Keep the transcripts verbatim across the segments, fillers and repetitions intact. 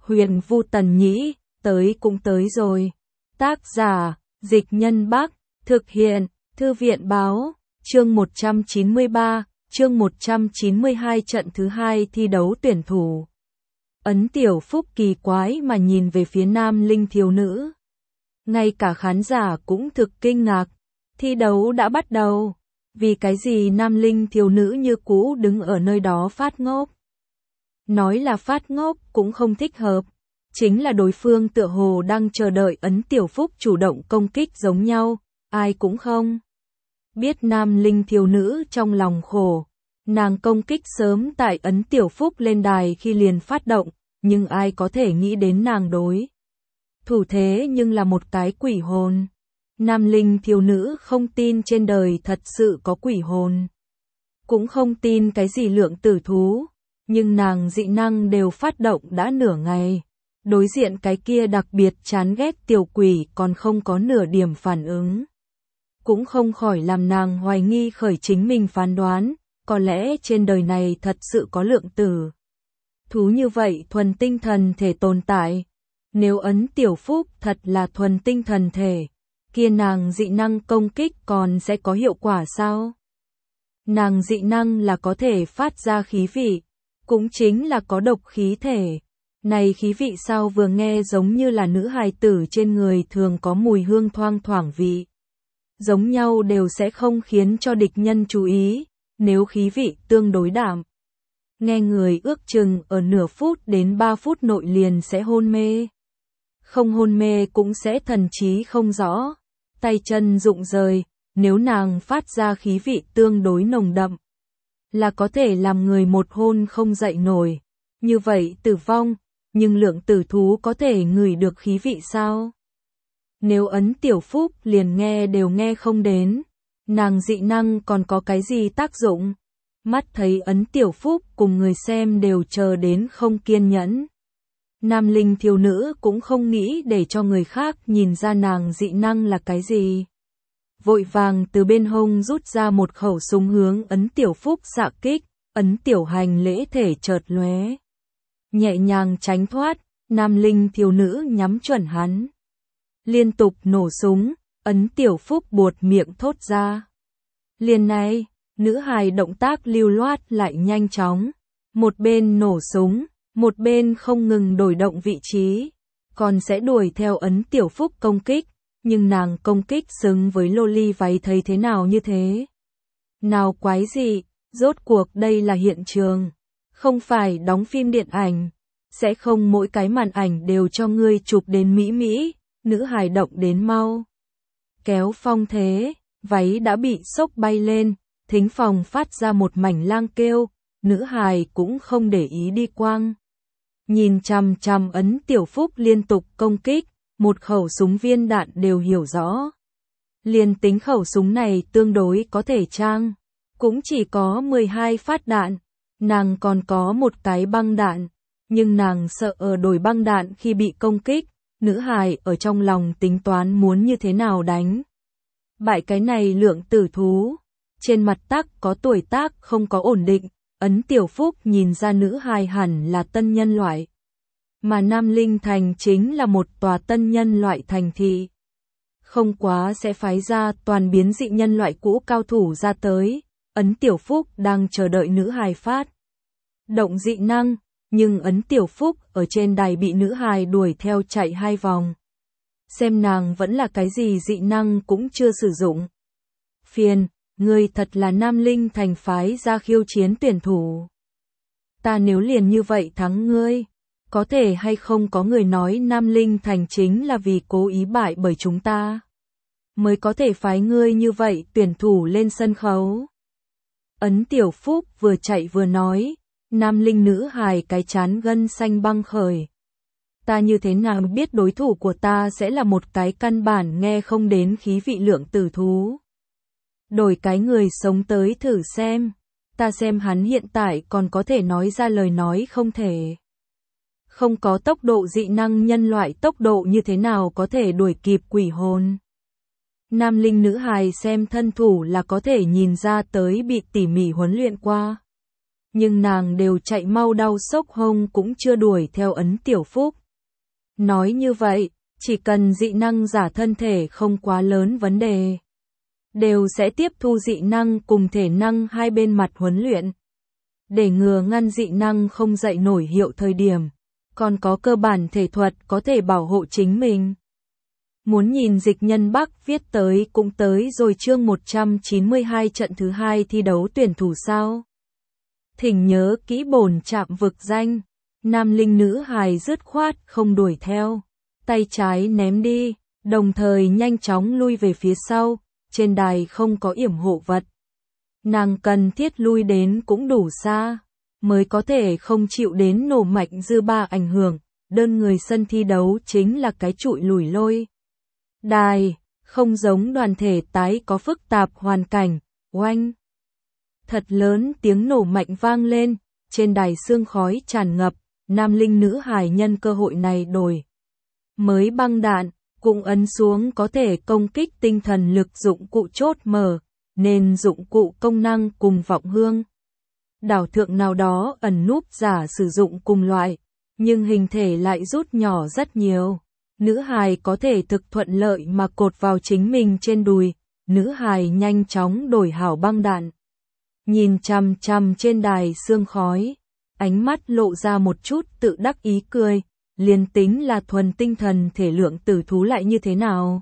Huyền Vu Tần Nhĩ, tới cũng tới rồi. Tác giả, Dịch Nhân Bắc, thực hiện, Thư viện Báo, chương một trăm chín mươi ba, chương một trăm chín mươi hai trận thứ hai thi đấu tuyển thủ. Ấn Tiểu Phúc kỳ quái mà nhìn về phía Nam Linh thiếu nữ. Ngay cả khán giả cũng thực kinh ngạc, thi đấu đã bắt đầu. Vì cái gì Nam Linh thiếu nữ như cũ đứng ở nơi đó phát ngốc? Nói là phát ngốc cũng không thích hợp. Chính là đối phương tựa hồ đang chờ đợi Ấn Tiểu Phúc chủ động công kích giống nhau, ai cũng không biết Nam Linh thiếu nữ trong lòng khổ. Nàng công kích sớm tại Ấn Tiểu Phúc lên đài khi liền phát động, nhưng ai có thể nghĩ đến nàng đối thủ thế nhưng là một cái quỷ hồn. Nam Linh thiếu nữ không tin trên đời thật sự có quỷ hồn, cũng không tin cái gì lượng tử thú, nhưng nàng dị năng đều phát động đã nửa ngày. Đối diện cái kia đặc biệt chán ghét tiểu quỷ còn không có nửa điểm phản ứng. Cũng không khỏi làm nàng hoài nghi khởi chính mình phán đoán, có lẽ trên đời này thật sự có lượng tử thú như vậy thuần tinh thần thể tồn tại. Nếu Ấn Tiểu Phúc thật là thuần tinh thần thể, kia nàng dị năng công kích còn sẽ có hiệu quả sao? Nàng dị năng là có thể phát ra khí vị, cũng chính là có độc khí thể. Này khí vị sao vừa nghe giống như là nữ hài tử trên người thường có mùi hương thoang thoảng vị. Giống nhau đều sẽ không khiến cho địch nhân chú ý, nếu khí vị tương đối đạm. Nghe người ước chừng ở nửa phút đến ba phút nội liền sẽ hôn mê. Không hôn mê cũng sẽ thần trí không rõ, tay chân rụng rời, nếu nàng phát ra khí vị tương đối nồng đậm, là có thể làm người một hôn không dậy nổi, như vậy tử vong. Nhưng lượng tử thú có thể ngửi được khí vị sao? Nếu Ấn Tiểu Phúc liền nghe đều nghe không đến, nàng dị năng còn có cái gì tác dụng? Mắt thấy Ấn Tiểu Phúc cùng người xem đều chờ đến không kiên nhẫn. Nam Linh thiếu nữ cũng không nghĩ để cho người khác nhìn ra nàng dị năng là cái gì. Vội vàng từ bên hông rút ra một khẩu súng hướng Ấn Tiểu Phúc xạ kích, Ấn Tiểu Hành lễ thể chợt lóe. Nhẹ nhàng tránh thoát, Nam Linh thiếu nữ nhắm chuẩn hắn. Liên tục nổ súng, Ấn Tiểu Phúc buột miệng thốt ra. Liền này, nữ hài động tác lưu loát lại nhanh chóng. Một bên nổ súng, một bên không ngừng đổi động vị trí. Còn sẽ đuổi theo Ấn Tiểu Phúc công kích, nhưng nàng công kích xứng với loli váy thấy thế nào như thế? Nào quái gì, rốt cuộc đây là hiện trường. Không phải đóng phim điện ảnh, sẽ không mỗi cái màn ảnh đều cho ngươi chụp đến mỹ mỹ, nữ hài động đến mau. Kéo phong thế, váy đã bị xốc bay lên, thính phòng phát ra một mảnh lang kêu, nữ hài cũng không để ý đi quang. Nhìn chằm chằm Ấn Tiểu Phúc liên tục công kích, một khẩu súng viên đạn đều hiểu rõ. Liền tính khẩu súng này tương đối có thể trang, cũng chỉ có mười hai phát đạn. Nàng còn có một cái băng đạn, nhưng nàng sợ ở đổi băng đạn khi bị công kích, nữ hài ở trong lòng tính toán muốn như thế nào đánh. Bại cái này lượng tử thú, trên mặt tắc có tuổi tác không có ổn định, Ấn Tiểu Phúc nhìn ra nữ hài hẳn là tân nhân loại. Mà Nam Linh Thành chính là một tòa tân nhân loại thành thị. Không quá sẽ phái ra toàn biến dị nhân loại cũ cao thủ ra tới. Ấn Tiểu Phúc đang chờ đợi nữ hài phát động dị năng, nhưng Ấn Tiểu Phúc ở trên đài bị nữ hài đuổi theo chạy hai vòng. Xem nàng vẫn là cái gì dị năng cũng chưa sử dụng. Phiền, ngươi thật là Nam Linh Thành phái ra khiêu chiến tuyển thủ. Ta nếu liền như vậy thắng ngươi, có thể hay không có người nói Nam Linh Thành chính là vì cố ý bại bởi chúng ta, mới có thể phái ngươi như vậy tuyển thủ lên sân khấu. Ấn Tiểu Phúc vừa chạy vừa nói, Nam Linh nữ hài cái chán gân xanh băng khởi. Ta như thế nào biết đối thủ của ta sẽ là một cái căn bản nghe không đến khí vị lượng tử thú. Đổi cái người sống tới thử xem, ta xem hắn hiện tại còn có thể nói ra lời nói không thể. Không có tốc độ dị năng nhân loại tốc độ như thế nào có thể đuổi kịp quỷ hồn. Nam Linh nữ hài xem thân thủ là có thể nhìn ra tới bị tỉ mỉ huấn luyện qua. nhưng nàng đều chạy mau đau sốc hông cũng chưa đuổi theo Ấn Tiểu Phúc. Nói như vậy, chỉ cần dị năng giả thân thể không quá lớn vấn đề, đều sẽ tiếp thu dị năng cùng thể năng hai bên mặt huấn luyện. Để ngừa ngăn dị năng không dậy nổi hiệu thời điểm, còn có cơ bản thể thuật có thể bảo hộ chính mình. Muốn nhìn Dịch Nhân Bắc viết tới cũng tới rồi chương một trăm chín mươi hai trận thứ hai thi đấu tuyển thủ sao? Thỉnh nhớ kỹ bổn trạm vực danh, nam linh nữ hài dứt khoát không đuổi theo, tay trái ném đi, đồng thời nhanh chóng lui về phía sau, trên đài không có yểm hộ vật. Nàng cần thiết lui đến cũng đủ xa, mới có thể không chịu đến nổ mạnh dư ba ảnh hưởng, đơn người sân thi đấu chính là cái trụi lùi lôi. Đài, không giống đoàn thể tái có phức tạp hoàn cảnh, oanh. Thật lớn tiếng nổ mạnh vang lên, trên đài sương khói tràn ngập, nam linh nữ hài nhân cơ hội này đổi. Mới băng đạn, cũng ấn xuống có thể công kích tinh thần lực dụng cụ chốt mở, nên dụng cụ công năng cùng vọng hương. Đảo thượng nào đó ẩn núp giả sử dụng cùng loại, nhưng hình thể lại rút nhỏ rất nhiều. Nữ hài có thể thực thuận lợi mà cột vào chính mình trên đùi, nữ hài nhanh chóng đổi hảo băng đạn. Nhìn chằm chằm trên đài sương khói, ánh mắt lộ ra một chút tự đắc ý cười, liền tính là thuần tinh thần thể lượng tử thú lại như thế nào.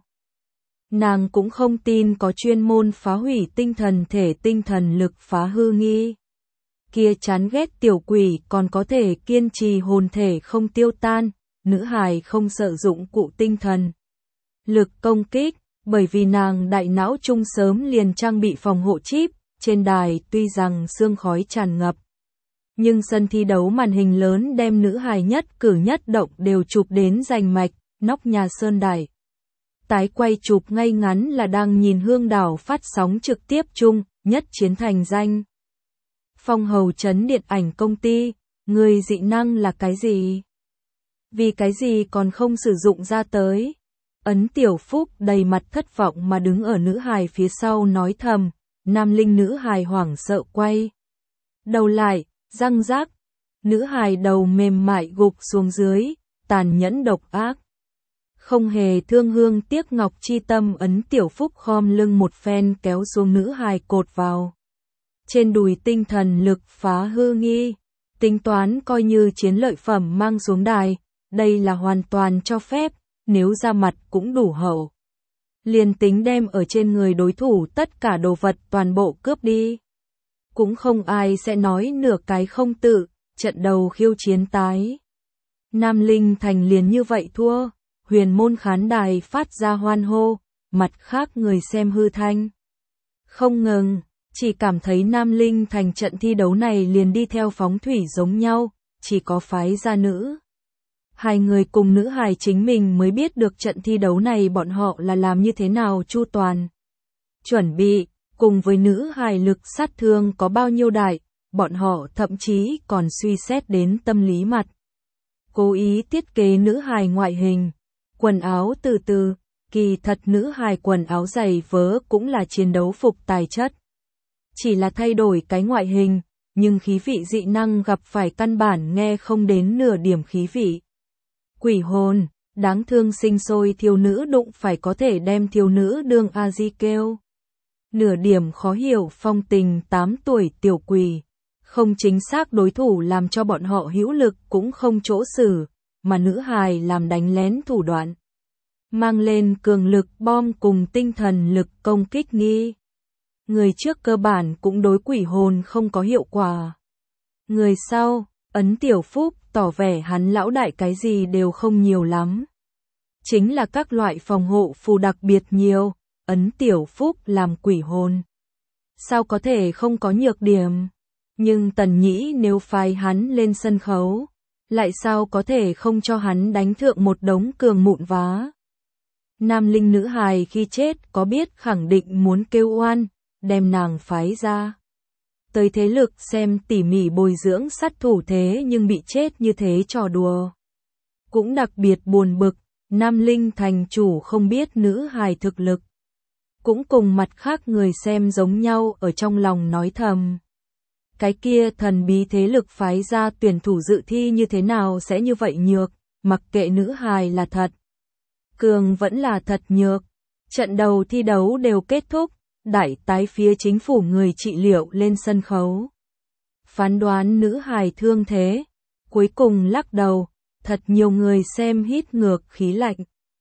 Nàng cũng không tin có chuyên môn phá hủy tinh thần thể tinh thần lực phá hư nghi. Kia chán ghét tiểu quỷ còn có thể kiên trì hồn thể không tiêu tan, nữ hài không sợ dụng cụ tinh thần lực công kích, bởi vì nàng đại não trung sớm liền trang bị phòng hộ chip, trên đài tuy rằng sương khói tràn ngập, nhưng sân thi đấu màn hình lớn đem nữ hài nhất cử nhất động đều chụp đến rành mạch, nóc nhà sơn đài. Tái quay chụp ngay ngắn là đang nhìn Hương Đảo phát sóng trực tiếp chung, nhất chiến thành danh. Phong Hầu Trấn điện ảnh công ty, người dị năng là cái gì? Vì cái gì còn không sử dụng ra tới? Ấn Tiểu Phúc đầy mặt thất vọng mà đứng ở nữ hài phía sau nói thầm, nam linh nữ hài hoảng sợ quay đầu lại, răng rác, nữ hài đầu mềm mại gục xuống dưới, tàn nhẫn độc ác. Không hề thương hương tiếc ngọc chi tâm, Ấn Tiểu Phúc khom lưng một phen kéo xuống nữ hài cột vào trên đùi tinh thần lực phá hư nghi, tính toán coi như chiến lợi phẩm mang xuống đài, đây là hoàn toàn cho phép, nếu ra mặt cũng đủ hậu. Liền tính đem ở trên người đối thủ tất cả đồ vật toàn bộ cướp đi, cũng không ai sẽ nói nửa cái không tự, trận đầu khiêu chiến tái. Nam Linh Thành liền như vậy thua, huyền môn khán đài phát ra hoan hô, mặt khác người xem hư thanh. Không ngừng, chỉ cảm thấy Nam Linh Thành trận thi đấu này liền đi theo phóng thủy giống nhau, chỉ có phái gia nữ. Hai người cùng nữ hài chính mình mới biết được trận thi đấu này bọn họ là làm như thế nào chu toàn. Chuẩn bị, cùng với nữ hài lực sát thương có bao nhiêu đại, bọn họ thậm chí còn suy xét đến tâm lý mặt. Cố ý thiết kế nữ hài ngoại hình, quần áo từ từ, kỳ thật nữ hài quần áo giày vớ cũng là chiến đấu phục tài chất. Chỉ là thay đổi cái ngoại hình, nhưng khí vị dị năng gặp phải căn bản nghe không đến nửa điểm khí vị. Quỷ hồn, đáng thương sinh sôi thiếu nữ đụng phải có thể đem thiếu nữ đương a di kêu. Nửa điểm khó hiểu phong tình tám tuổi tiểu quỷ, không chính xác đối thủ làm cho bọn họ hữu lực cũng không chỗ xử, mà nữ hài làm đánh lén thủ đoạn. Mang lên cường lực bom cùng tinh thần lực công kích nghi. Người trước cơ bản cũng đối quỷ hồn không có hiệu quả. Người sau, Ấn Tiểu Phúc tỏ vẻ hắn lão đại cái gì đều không nhiều lắm. Chính là các loại phòng hộ phù đặc biệt nhiều, Ấn Tiểu Phúc làm quỷ hồn. Sao có thể không có nhược điểm? Nhưng Tần Nhĩ nếu phái hắn lên sân khấu, lại sao có thể không cho hắn đánh thượng một đống cường mụn vá? Nam linh nữ hài khi chết có biết khẳng định muốn kêu oan, đem nàng phái ra. Tới thế lực xem tỉ mỉ bồi dưỡng sát thủ thế nhưng bị chết như thế trò đùa. Cũng đặc biệt buồn bực, Nam Linh thành chủ không biết nữ hài thực lực. Cũng cùng mặt khác người xem giống nhau ở trong lòng nói thầm. Cái kia thần bí thế lực phái ra tuyển thủ dự thi như thế nào sẽ như vậy nhược, mặc kệ nữ hài là thật cường vẫn là thật nhược. Trận đầu thi đấu đều kết thúc, đại tái phía chính phủ người trị liệu lên sân khấu. Phán đoán nữ hài thương thế, cuối cùng lắc đầu, thật nhiều người xem hít ngược khí lạnh.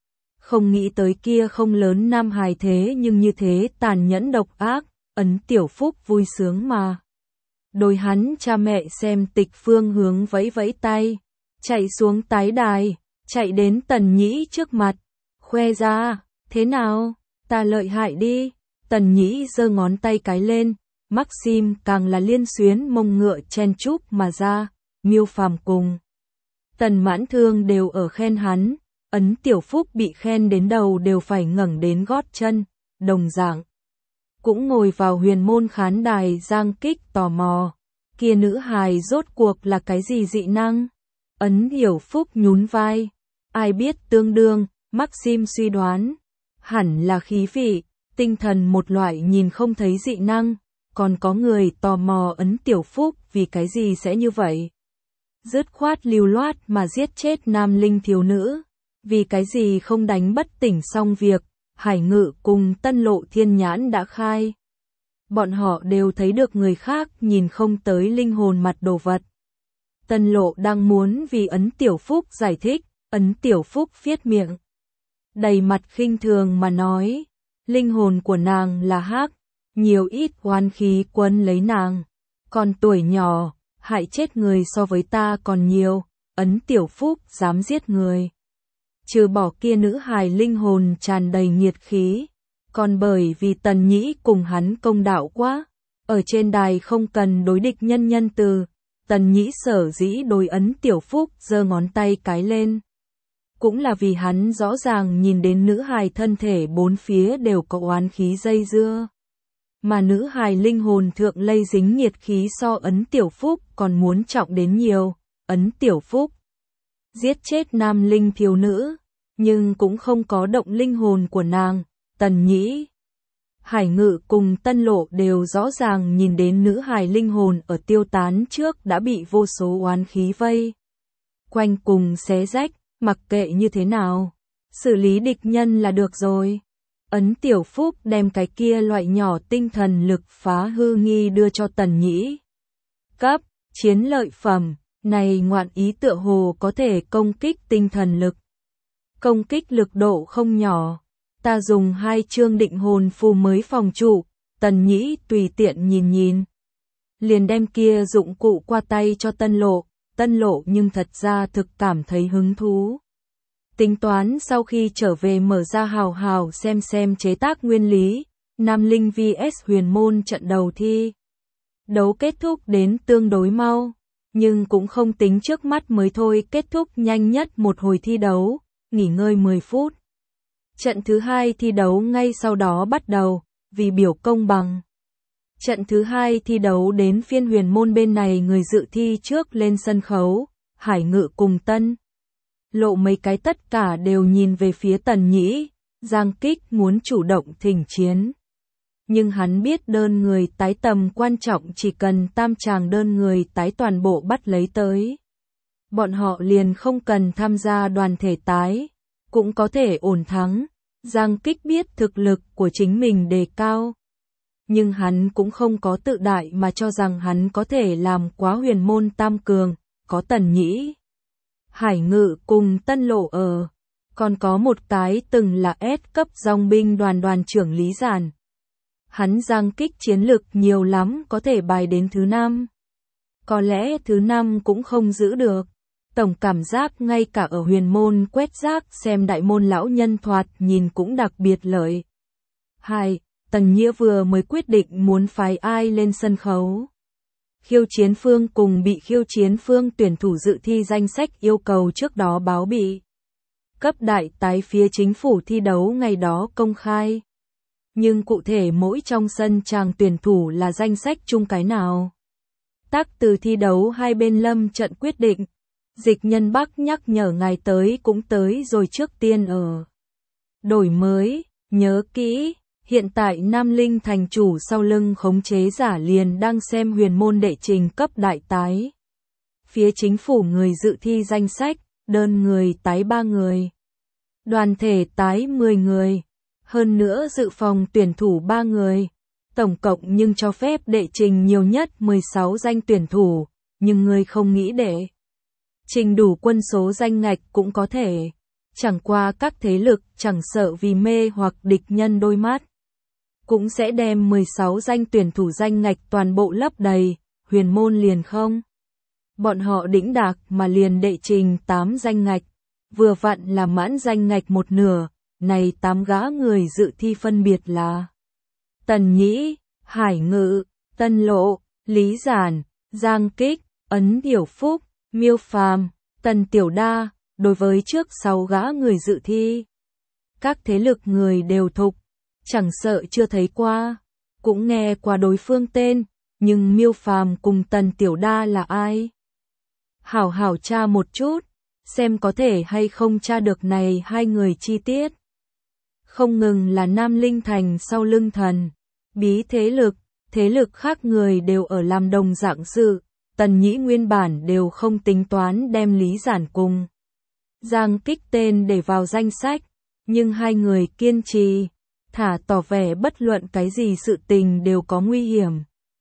Không nghĩ tới kia không lớn nam hài thế nhưng như thế tàn nhẫn độc ác, Ấn Tiểu Phúc vui sướng mà. Đôi hắn cha mẹ xem Tịch Phương hướng vẫy vẫy tay, chạy xuống tái đài, chạy đến Tần Nhĩ trước mặt, khoe ra, thế nào, ta lợi hại đi. Tần Nhĩ giơ ngón tay cái lên, Maxim càng là liên xuyến mông ngựa chen chúc mà ra, Miêu Phàm cùng Tần Mãn Thương đều ở khen hắn, Ấn Tiểu Phúc bị khen đến đầu đều phải ngẩng đến gót chân, đồng dạng. Cũng ngồi vào huyền môn khán đài Giang Kích tò mò, kia nữ hài rốt cuộc là cái gì dị năng? Ấn Hiểu Phúc nhún vai, ai biết tương đương, Maxim suy đoán, hẳn là khí vị, tinh thần một loại nhìn không thấy dị năng, còn có người tò mò Ấn Tiểu Phúc vì cái gì sẽ như vậy. Dứt khoát lưu loát mà giết chết nam linh thiếu nữ, vì cái gì không đánh bất tỉnh xong việc, Hải Ngự cùng Tân Lộ thiên nhãn đã khai. Bọn họ đều thấy được người khác nhìn không tới linh hồn mặt đồ vật. Tân Lộ đang muốn vì Ấn Tiểu Phúc giải thích, Ấn Tiểu Phúc viết miệng. Đầy mặt khinh thường mà nói, linh hồn của nàng là hắc, nhiều ít oan khí quấn lấy nàng, còn tuổi nhỏ, hại chết người so với ta còn nhiều, Ấn Tiểu Phúc dám giết người. Trừ bỏ kia nữ hài linh hồn tràn đầy nhiệt khí, còn bởi vì Tần Nhĩ cùng hắn công đạo quá, ở trên đài không cần đối địch nhân nhân từ, Tần Nhĩ sở dĩ đối Ấn Tiểu Phúc giơ ngón tay cái lên. Cũng là vì hắn rõ ràng nhìn đến nữ hài thân thể bốn phía đều có oán khí dây dưa. Mà nữ hài linh hồn thượng lây dính nhiệt khí so Ấn Tiểu Phúc còn muốn trọng đến nhiều, Ấn Tiểu Phúc giết chết nam linh thiếu nữ, nhưng cũng không có động linh hồn của nàng, Tần Nhĩ. Hải Ngự cùng Tân Lộ đều rõ ràng nhìn đến nữ hài linh hồn ở tiêu tán trước đã bị vô số oán khí vây quanh cùng xé rách, mặc kệ như thế nào, xử lý địch nhân là được rồi. Ấn Tiểu Phúc đem cái kia loại nhỏ tinh thần lực phá hư nghi đưa cho Tần Nhĩ. Cấp, chiến lợi phẩm, này ngoạn ý tựa hồ có thể công kích tinh thần lực. Công kích lực độ không nhỏ, ta dùng hai chương định hồn phù mới phòng trụ, Tần Nhĩ tùy tiện nhìn nhìn. Liền đem kia dụng cụ qua tay cho Tân Lộ, Tân Lộ nhưng thật ra thực cảm thấy hứng thú. Tính toán sau khi trở về mở ra hào hào xem xem chế tác nguyên lý, Nam Linh vs Huyền Môn trận đầu thi. Đấu kết thúc đến tương đối mau, nhưng cũng không tính trước mắt mới thôi, kết thúc nhanh nhất một hồi thi đấu, nghỉ ngơi mười phút. Trận thứ hai thi đấu ngay sau đó bắt đầu, vì biểu công bằng. Trận thứ hai thi đấu đến phiên Huyền Môn bên này người dự thi trước lên sân khấu, Hải Ngự cùng Tân Lộ mấy cái tất cả đều nhìn về phía Tần Nhĩ, Giang Kích muốn chủ động thỉnh chiến. Nhưng hắn biết đơn người tái tầm quan trọng, chỉ cần tam tràng đơn người tái toàn bộ bắt lấy tới. Bọn họ liền không cần tham gia đoàn thể tái, cũng có thể ổn thắng. Giang Kích biết thực lực của chính mình đề cao. Nhưng hắn cũng không có tự đại mà cho rằng hắn có thể làm quá Huyền Môn tam cường, có Tần Nhĩ, Hải Ngự cùng Tân Lộ ở. Còn có một cái từng là S cấp dòng binh đoàn đoàn trưởng Lý Giản. Hắn Giang Kích chiến lực nhiều lắm, có thể bài đến thứ năm. Có lẽ thứ năm cũng không giữ được. Tổng cảm giác ngay cả ở Huyền Môn quét rác xem đại môn lão nhân thoạt nhìn cũng đặc biệt lợi. Hai, Tần Nhĩ vừa mới quyết định muốn phái ai lên sân khấu. Khiêu chiến phương cùng bị khiêu chiến phương tuyển thủ dự thi danh sách yêu cầu trước đó báo bị. Cấp đại tái phía chính phủ thi đấu ngày đó công khai. Nhưng cụ thể mỗi trong sân chàng tuyển thủ là danh sách chung cái nào. Tác từ thi đấu hai bên lâm trận quyết định. Dịch Nhân Bắc nhắc nhở ngài tới cũng tới rồi, trước tiên ở. Đổi mới, nhớ kỹ, Hiện tại Nam Linh thành chủ sau lưng khống chế giả liền đang xem huyền môn đệ trình cấp đại tái. Phía chính phủ người dự thi danh sách, đơn người tái ba người. Đoàn thể tái mười người. Hơn nữa dự phòng tuyển thủ ba người. Tổng cộng nhưng cho phép đệ trình nhiều nhất mười sáu danh tuyển thủ, nhưng người không nghĩ đệ trình đủ quân số danh ngạch cũng có thể. Chẳng qua các thế lực chẳng sợ vì mê hoặc địch nhân đôi mắt, cũng sẽ đem mười sáu danh tuyển thủ danh ngạch toàn bộ lấp đầy, huyền môn liền không. Bọn họ đĩnh đạc mà liền đệ trình tám danh ngạch, vừa vặn là mãn danh ngạch một nửa, này tám gã người dự thi phân biệt là Tần Nhĩ, Hải Ngự, Tân Lộ, Lý Giản, Giang Kích, Ấn Tiểu Phúc, Miêu Phàm, Tần Tiểu Đa. Đối với trước sáu gã người dự thi, các thế lực người đều thục, chẳng sợ chưa thấy qua, cũng nghe qua đối phương tên, nhưng Miêu Phàm cùng Tần Tiểu Đa là ai? Hảo hảo tra một chút, xem có thể hay không tra được này hai người chi tiết. Không ngừng là Nam Linh thành sau lưng thần, bí thế lực, thế lực khác người đều ở làm đồng dạng sự, Tần Nhĩ nguyên bản đều không tính toán đem Lý Giản cùng Giang Kích tên để vào danh sách, nhưng hai người kiên trì, thả tỏ vẻ bất luận cái gì sự tình đều có nguy hiểm.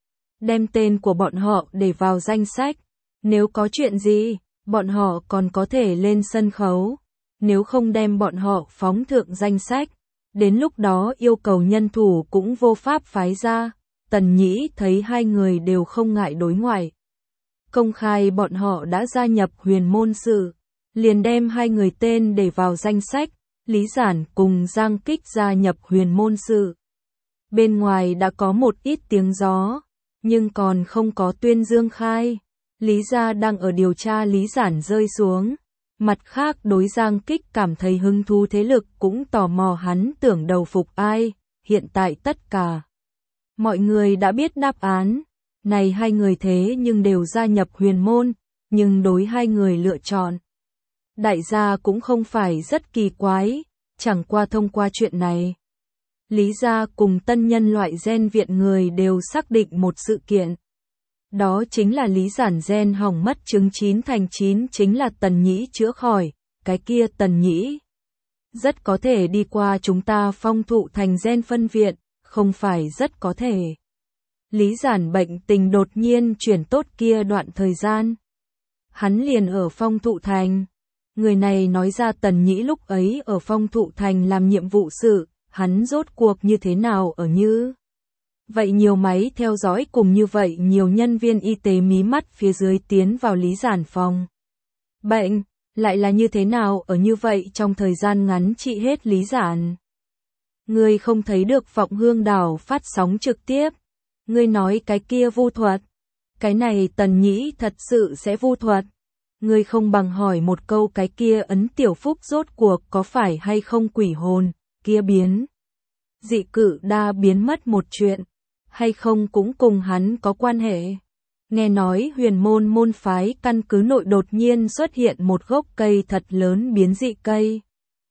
Đem tên của bọn họ để vào danh sách, nếu có chuyện gì, bọn họ còn có thể lên sân khấu, nếu không đem bọn họ phóng thượng danh sách, đến lúc đó yêu cầu nhân thủ cũng vô pháp phái ra. Tần Nhĩ thấy hai người đều không ngại đối ngoại, công khai bọn họ đã gia nhập huyền môn sự, liền đem hai người tên để vào danh sách, Lý Giản cùng Giang Kích gia nhập huyền môn sự. Bên ngoài đã có một ít tiếng gió, nhưng còn không có tuyên dương khai. Lý gia đang ở điều tra Lý Giản rơi xuống. Mặt khác đối Giang Kích cảm thấy hứng thú thế lực cũng tò mò hắn tưởng đầu phục ai, hiện tại tất cả mọi người đã biết đáp án. Này hai người thế nhưng đều gia nhập huyền môn, nhưng đối hai người lựa chọn đại gia cũng không phải rất kỳ quái, chẳng qua thông qua chuyện này, Lý gia cùng tân nhân loại gen viện người đều xác định một sự kiện. Đó chính là Lý Giản gen hỏng mất chứng chín thành chín chính là Tần Nhĩ chữa khỏi, cái kia Tần Nhĩ rất có thể đi qua chúng ta phong thụ thành gen phân viện, không phải rất có thể. Lý Giản bệnh tình đột nhiên chuyển tốt kia đoạn thời gian, hắn liền ở phong thụ thành. Người này nói ra Tần Nhĩ lúc ấy ở phong thụ thành làm nhiệm vụ sự, hắn rốt cuộc như thế nào ở như vậy nhiều máy theo dõi cùng như vậy nhiều nhân viên y tế mí mắt phía dưới tiến vào Lý Giản phòng bệnh, lại là như thế nào ở như vậy trong thời gian ngắn trị hết Lý Giản. Ngươi không thấy được Vọng Hương Đảo phát sóng trực tiếp, ngươi nói cái kia vu thuật, cái này Tần Nhĩ thật sự sẽ vu thuật. Ngươi không bằng hỏi một câu cái kia Ấn Tiểu Phúc rốt cuộc có phải hay không quỷ hồn, kia biến dị cử đa biến mất một chuyện, hay không cũng cùng hắn có quan hệ. Nghe nói huyền môn môn phái căn cứ nội đột nhiên xuất hiện một gốc cây thật lớn biến dị cây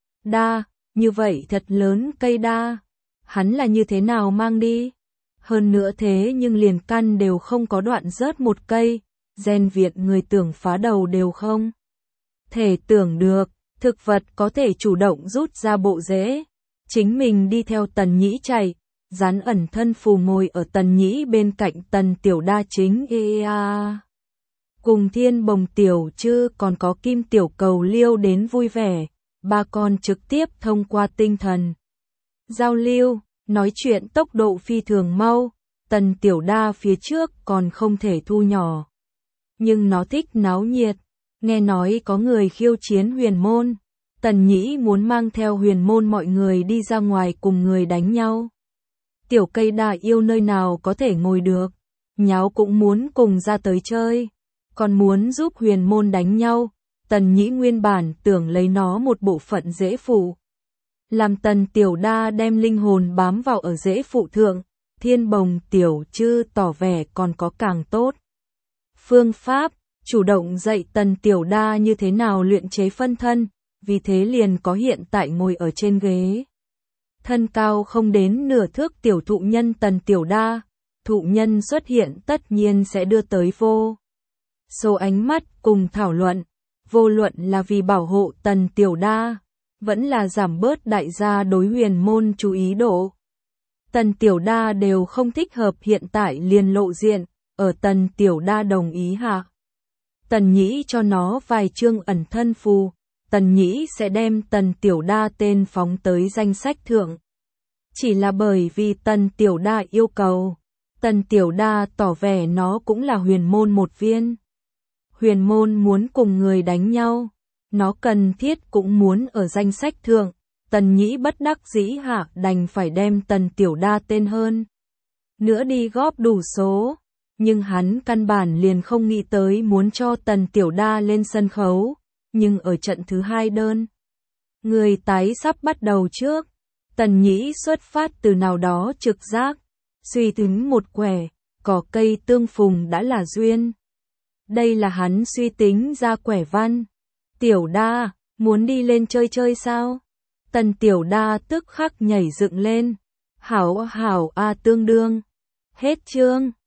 đa, như vậy thật lớn cây đa, hắn là như thế nào mang đi? Hơn nữa thế nhưng liền căn đều không có đoạn rớt một cây. Gen Việt người tưởng phá đầu đều không thể tưởng được, thực vật có thể chủ động rút ra bộ rễ, chính mình đi theo Tần Nhĩ chạy, rắn ẩn thân phù ngồi ở Tần Nhĩ bên cạnh Tần Tiểu Đa chính ea. Cùng Thiên Bồng Tiểu Trư còn có Kim Tiểu Cầu Liêu đến vui vẻ, ba con trực tiếp thông qua tinh thần giao lưu, nói chuyện tốc độ phi thường mau, Tần Tiểu Đa phía trước còn không thể thu nhỏ. Nhưng nó thích náo nhiệt, nghe nói có người khiêu chiến huyền môn, Tần Nhĩ muốn mang theo huyền môn mọi người đi ra ngoài cùng người đánh nhau. Tiểu cây đa yêu nơi nào có thể ngồi được, nháo cũng muốn cùng ra tới chơi, còn muốn giúp huyền môn đánh nhau. Tần Nhĩ nguyên bản tưởng lấy nó một bộ phận dễ phụ, làm Tần Tiểu Đa đem linh hồn bám vào ở dễ phụ thượng. Thiên Bồng Tiểu Trư tỏ vẻ còn có càng tốt phương pháp, chủ động dạy Tần Tiểu Đa như thế nào luyện chế phân thân, vì thế liền có hiện tại ngồi ở trên ghế thân cao không đến nửa thước tiểu thụ nhân Tần Tiểu Đa, thụ nhân xuất hiện tất nhiên sẽ đưa tới vô số ánh mắt cùng thảo luận, vô luận là vì bảo hộ Tần Tiểu Đa, vẫn là giảm bớt đại gia đối huyền môn chú ý độ. Tần Tiểu Đa đều không thích hợp hiện tại liền lộ diện, ở Tần Tiểu Đa đồng ý hạ. Tần Nhĩ cho nó vài chương ẩn thân phù, Tần Nhĩ sẽ đem Tần Tiểu Đa tên phóng tới danh sách thượng. Chỉ là bởi vì Tần Tiểu Đa yêu cầu, Tần Tiểu Đa tỏ vẻ nó cũng là huyền môn một viên. Huyền môn muốn cùng người đánh nhau, nó cần thiết cũng muốn ở danh sách thượng. Tần Nhĩ bất đắc dĩ hạ đành phải đem Tần Tiểu Đa tên hơn nữa đi góp đủ số, nhưng hắn căn bản liền không nghĩ tới muốn cho Tần Tiểu Đa lên sân khấu, nhưng ở trận thứ hai đơn, người tái sắp bắt đầu trước, Tần Nhĩ xuất phát từ nào đó trực giác, suy tính một quẻ, cỏ cây tương phùng đã là duyên. Đây là hắn suy tính ra quẻ văn. Tiểu Đa, muốn đi lên chơi chơi sao? Tần Tiểu Đa tức khắc nhảy dựng lên. Hảo hảo a tương đương. Hết chương.